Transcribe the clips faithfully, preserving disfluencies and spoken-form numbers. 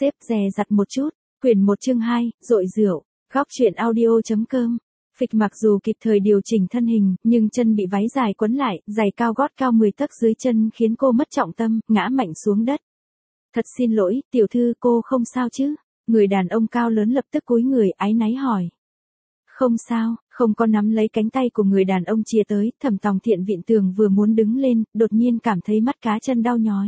xếp dè dặt một chút. Quyển một chương hai, dội rượu. Góc truyện audio.com. Phịch mặc dù kịp thời điều chỉnh thân hình, nhưng chân bị váy dài quấn lại, giày cao gót cao mười tấc dưới chân khiến cô mất trọng tâm, ngã mạnh xuống đất. Thật xin lỗi, tiểu thư, cô không sao chứ? Người đàn ông cao lớn lập tức cúi người áy náy hỏi. Không sao, không có nắm lấy cánh tay của người đàn ông chia tới, Thẩm Tòng Thiện vịn tường vừa muốn đứng lên, đột nhiên cảm thấy mắt cá chân đau nhói.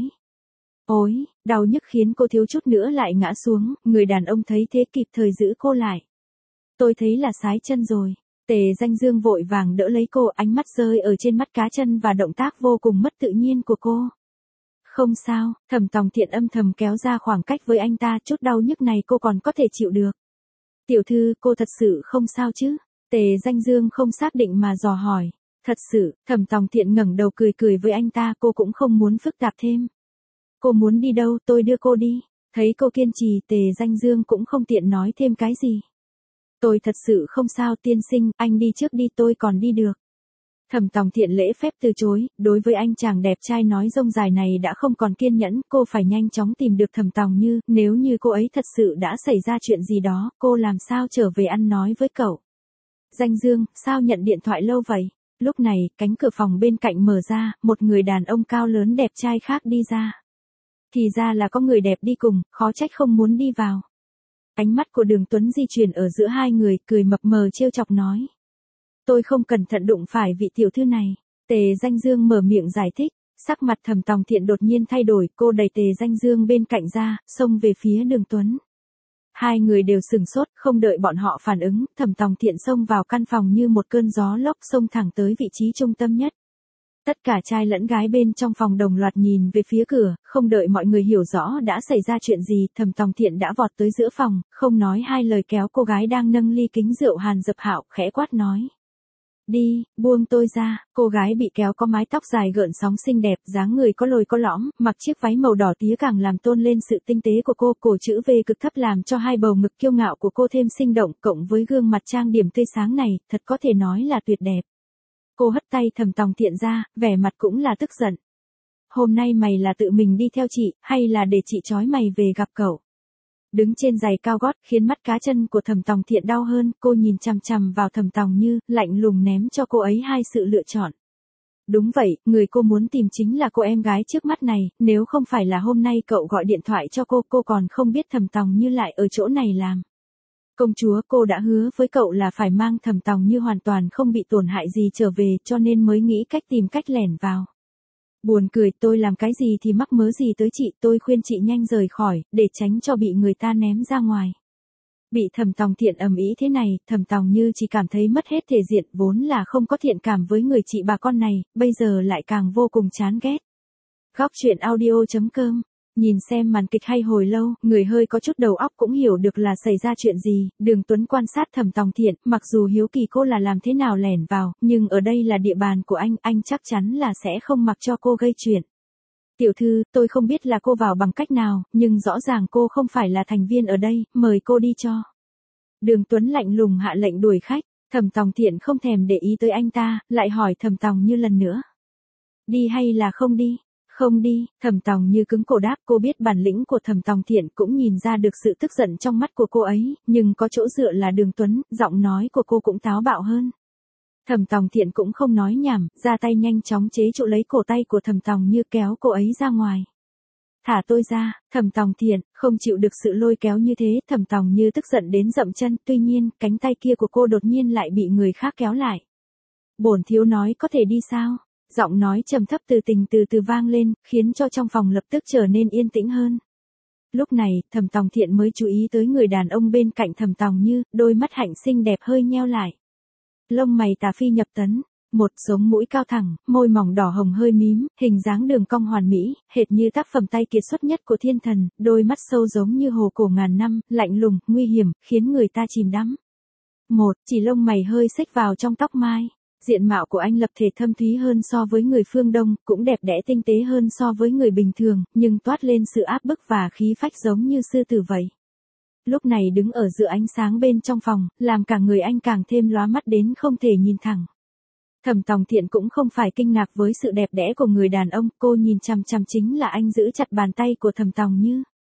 Ôi, đau nhức khiến cô thiếu chút nữa lại ngã xuống, người đàn ông thấy thế kịp thời giữ cô lại. Tôi thấy là sái chân rồi. Tề Danh Dương vội vàng đỡ lấy cô, ánh mắt rơi ở trên mắt cá chân và động tác vô cùng mất tự nhiên của cô. Không sao, Thẩm Tòng Thiện âm thầm kéo ra khoảng cách với anh ta, chút đau nhức này cô còn có thể chịu được. Tiểu thư, cô thật sự không sao chứ? Tề Danh Dương không xác định mà dò hỏi. Thật sự, Thẩm Tòng Thiện ngẩng đầu cười cười với anh ta, cô cũng không muốn phức tạp thêm. Cô muốn đi đâu, tôi đưa cô đi. Thấy cô kiên trì, Tề Danh Dương cũng không tiện nói thêm cái gì. Tôi thật sự không sao tiên sinh, anh đi trước đi, tôi còn đi được. Thẩm Tòng Thiện lễ phép từ chối, đối với anh chàng đẹp trai nói rông dài này đã không còn kiên nhẫn, cô phải nhanh chóng tìm được Thẩm Tòng Như, nếu như cô ấy thật sự đã xảy ra chuyện gì đó, cô làm sao trở về ăn nói với cậu. Danh Dương, sao nhận điện thoại lâu vậy? Lúc này, cánh cửa phòng bên cạnh mở ra, một người đàn ông cao lớn đẹp trai khác đi ra. Thì ra là có người đẹp đi cùng, khó trách không muốn đi vào. Ánh mắt của Đường Tuấn di chuyển ở giữa hai người, cười mập mờ trêu chọc nói. Tôi không cẩn thận đụng phải vị tiểu thư này. Tề Danh Dương mở miệng giải thích, sắc mặt Thẩm Tòng Thiện đột nhiên thay đổi, cô đẩy Tề Danh Dương bên cạnh ra, xông về phía Đường Tuấn. Hai người đều sừng sốt, không đợi bọn họ phản ứng, Thẩm Tòng Thiện xông vào căn phòng như một cơn gió lốc xông thẳng tới vị trí trung tâm nhất. Tất cả trai lẫn gái bên trong phòng đồng loạt nhìn về phía cửa, không đợi mọi người hiểu rõ đã xảy ra chuyện gì, Thẩm Tòng Thiện đã vọt tới giữa phòng, không nói hai lời kéo cô gái đang nâng ly kính rượu Hàn Dập Hạo, khẽ quát nói. Đi, buông tôi ra. Cô gái bị kéo có mái tóc dài gợn sóng xinh đẹp, dáng người có lồi có lõm, mặc chiếc váy màu đỏ tía càng làm tôn lên sự tinh tế của cô, cổ chữ V cực thấp làm cho hai bầu ngực kiêu ngạo của cô thêm sinh động, cộng với gương mặt trang điểm tươi sáng này, thật có thể nói là tuyệt đẹp. Cô hất tay Thẩm Tòng Thiện ra, vẻ mặt cũng là tức giận. Hôm nay mày là tự mình đi theo chị, hay là để chị trói mày về gặp cậu? Đứng trên giày cao gót khiến mắt cá chân của Thẩm Tòng Thiện đau hơn, cô nhìn chằm chằm vào Thẩm Tòng Như, lạnh lùng ném cho cô ấy hai sự lựa chọn. Đúng vậy, người cô muốn tìm chính là cô em gái trước mắt này, nếu không phải là hôm nay cậu gọi điện thoại cho cô, cô còn không biết Thẩm Tòng Như lại ở chỗ này làm. Công chúa, cô đã hứa với cậu là phải mang Thẩm Tòng Như hoàn toàn không bị tổn hại gì trở về, cho nên mới nghĩ cách tìm cách lẻn vào. Buồn cười, tôi làm cái gì thì mắc mớ gì tới chị, tôi khuyên chị nhanh rời khỏi, để tránh cho bị người ta ném ra ngoài. Bị Thẩm Tòng Thiện ầm ĩ thế này, Thẩm Tòng Như chỉ cảm thấy mất hết thể diện, vốn là không có thiện cảm với người chị bà con này, bây giờ lại càng vô cùng chán ghét. Góc truyện audio.com. Nhìn xem màn kịch hay hồi lâu, người hơi có chút đầu óc cũng hiểu được là xảy ra chuyện gì, Đường Tuấn quan sát Thẩm Tòng Thiện, mặc dù hiếu kỳ cô là làm thế nào lẻn vào, nhưng ở đây là địa bàn của anh, anh chắc chắn là sẽ không mặc cho cô gây chuyện. Tiểu thư, tôi không biết là cô vào bằng cách nào, nhưng rõ ràng cô không phải là thành viên ở đây, mời cô đi cho. Đường Tuấn lạnh lùng hạ lệnh đuổi khách, Thẩm Tòng Thiện không thèm để ý tới anh ta, lại hỏi Thẩm Tòng Như lần nữa. Đi hay là không đi? Không đi, Thẩm Tòng Như cứng cổ đáp, cô biết bản lĩnh của Thẩm Tòng Thiện, cũng nhìn ra được sự tức giận trong mắt của cô ấy, nhưng có chỗ dựa là Đường Tuấn, giọng nói của cô cũng táo bạo hơn. Thẩm Tòng Thiện cũng không nói nhảm, ra tay nhanh chóng chế trụ lấy cổ tay của Thẩm Tòng Như kéo cô ấy ra ngoài. Thả tôi ra, Thẩm Tòng Thiện, không chịu được sự lôi kéo như thế, Thẩm Tòng Như tức giận đến dậm chân, tuy nhiên, cánh tay kia của cô đột nhiên lại bị người khác kéo lại. Bổn thiếu nói có thể đi sao? Giọng nói trầm thấp từ tình từ từ vang lên, khiến cho trong phòng lập tức trở nên yên tĩnh hơn. Lúc này, Thẩm Tòng Thiện mới chú ý tới người đàn ông bên cạnh Thẩm Tòng Như, đôi mắt hạnh xinh đẹp hơi nheo lại. Lông mày tà phi nhập tấn, một sống mũi cao thẳng, môi mỏng đỏ hồng hơi mím, hình dáng đường cong hoàn mỹ, hệt như tác phẩm tay kiệt xuất nhất của thiên thần, đôi mắt sâu giống như hồ cổ ngàn năm, lạnh lùng, nguy hiểm, khiến người ta chìm đắm. Một, chỉ lông mày hơi xếch vào trong tóc mai. Diện mạo của anh lập thể thâm thúy hơn so với người phương Đông, cũng đẹp đẽ tinh tế hơn so với người bình thường, nhưng toát lên sự áp bức và khí phách giống như sư tử vậy. Lúc này đứng ở giữa ánh sáng bên trong phòng, làm cả người anh càng thêm lóa mắt đến không thể nhìn thẳng. Thẩm Tòng Thiện cũng không phải kinh ngạc với sự đẹp đẽ của người đàn ông, cô nhìn chằm chằm chính là anh giữ chặt bàn tay của Thẩm Tòng Như.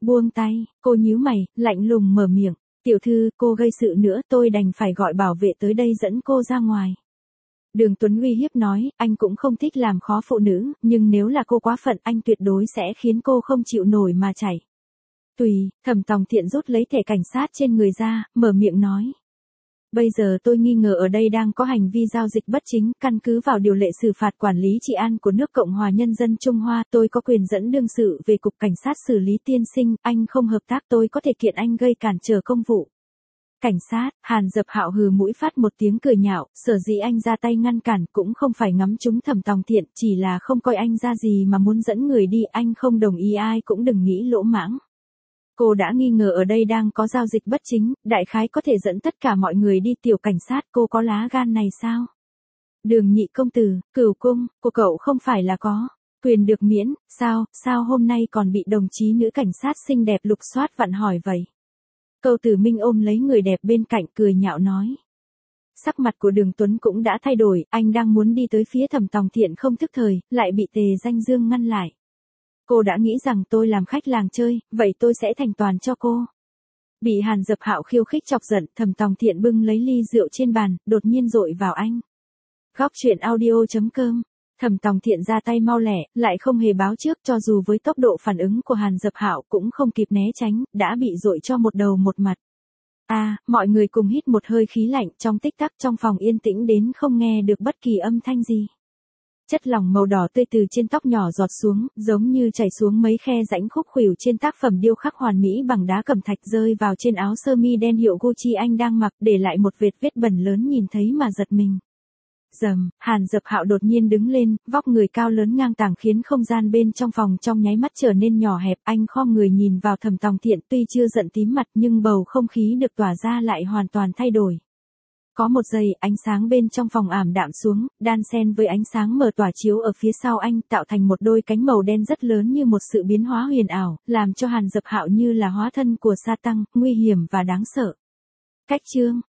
Buông tay, cô nhíu mày, lạnh lùng mở miệng. Tiểu thư, cô gây sự nữa tôi đành phải gọi bảo vệ tới đây dẫn cô ra ngoài. Đường Tuấn uy hiếp nói, anh cũng không thích làm khó phụ nữ, nhưng nếu là cô quá phận anh tuyệt đối sẽ khiến cô không chịu nổi mà chảy. Tùy, Thẩm Tòng Thiện rút lấy thẻ cảnh sát trên người ra, mở miệng nói. Bây giờ tôi nghi ngờ ở đây đang có hành vi giao dịch bất chính, căn cứ vào điều lệ xử phạt quản lý trị an của nước Cộng hòa Nhân dân Trung Hoa, tôi có quyền dẫn đương sự về cục cảnh sát xử lý tiên sinh, anh không hợp tác tôi có thể kiện anh gây cản trở công vụ. Cảnh sát, Hàn Dập Hạo hừ mũi phát một tiếng cười nhạo, sở dĩ anh ra tay ngăn cản cũng không phải ngắm trúng Thẩm Tòng Thiện, chỉ là không coi anh ra gì mà muốn dẫn người đi, anh không đồng ý ai cũng đừng nghĩ lỗ mãng. Cô đã nghi ngờ ở đây đang có giao dịch bất chính, đại khái có thể dẫn tất cả mọi người đi. Tiểu cảnh sát, cô có lá gan này sao? Đường Nhị công tử, Cửu cung, của cậu không phải là có quyền được miễn, sao, sao hôm nay còn bị đồng chí nữ cảnh sát xinh đẹp Lục Soát vặn hỏi vậy? Câu Tử Minh ôm lấy người đẹp bên cạnh cười nhạo nói. Sắc mặt của Đường Tuấn cũng đã thay đổi, anh đang muốn đi tới phía Thẩm Tòng Thiện không thức thời, lại bị Tề Danh Dương ngăn lại. Cô đã nghĩ rằng tôi làm khách làng chơi, vậy tôi sẽ thành toàn cho cô. Bị Hàn Dập Hạo khiêu khích chọc giận, Thẩm Tòng Thiện bưng lấy ly rượu trên bàn, đột nhiên dội vào anh. Góc truyện audio chấm com. Thẩm Tòng Thiện ra tay mau lẹ, lại không hề báo trước, cho dù với tốc độ phản ứng của Hàn Dập Hạo cũng không kịp né tránh, đã bị dội cho một đầu một mặt. A, à, mọi người cùng hít một hơi khí lạnh, trong tích tắc trong phòng yên tĩnh đến không nghe được bất kỳ âm thanh gì. Chất lỏng màu đỏ tươi từ trên tóc nhỏ giọt xuống, giống như chảy xuống mấy khe rãnh khúc khuỷu trên tác phẩm điêu khắc hoàn mỹ bằng đá cẩm thạch, rơi vào trên áo sơ mi đen hiệu Gucci anh đang mặc, để lại một vệt vết bẩn lớn nhìn thấy mà giật mình. Rầm, Hàn Dập Hạo đột nhiên đứng lên, vóc người cao lớn ngang tàng khiến không gian bên trong phòng trong nháy mắt trở nên nhỏ hẹp, anh khom người nhìn vào Thẩm Tòng Thiện, tuy chưa giận tím mặt nhưng bầu không khí được tỏa ra lại hoàn toàn thay đổi. Có một giây, ánh sáng bên trong phòng ảm đạm xuống, đan xen với ánh sáng mờ tỏa chiếu ở phía sau anh, tạo thành một đôi cánh màu đen rất lớn như một sự biến hóa huyền ảo, làm cho Hàn Dập Hạo như là hóa thân của Sa Tăng, nguy hiểm và đáng sợ. Cách chương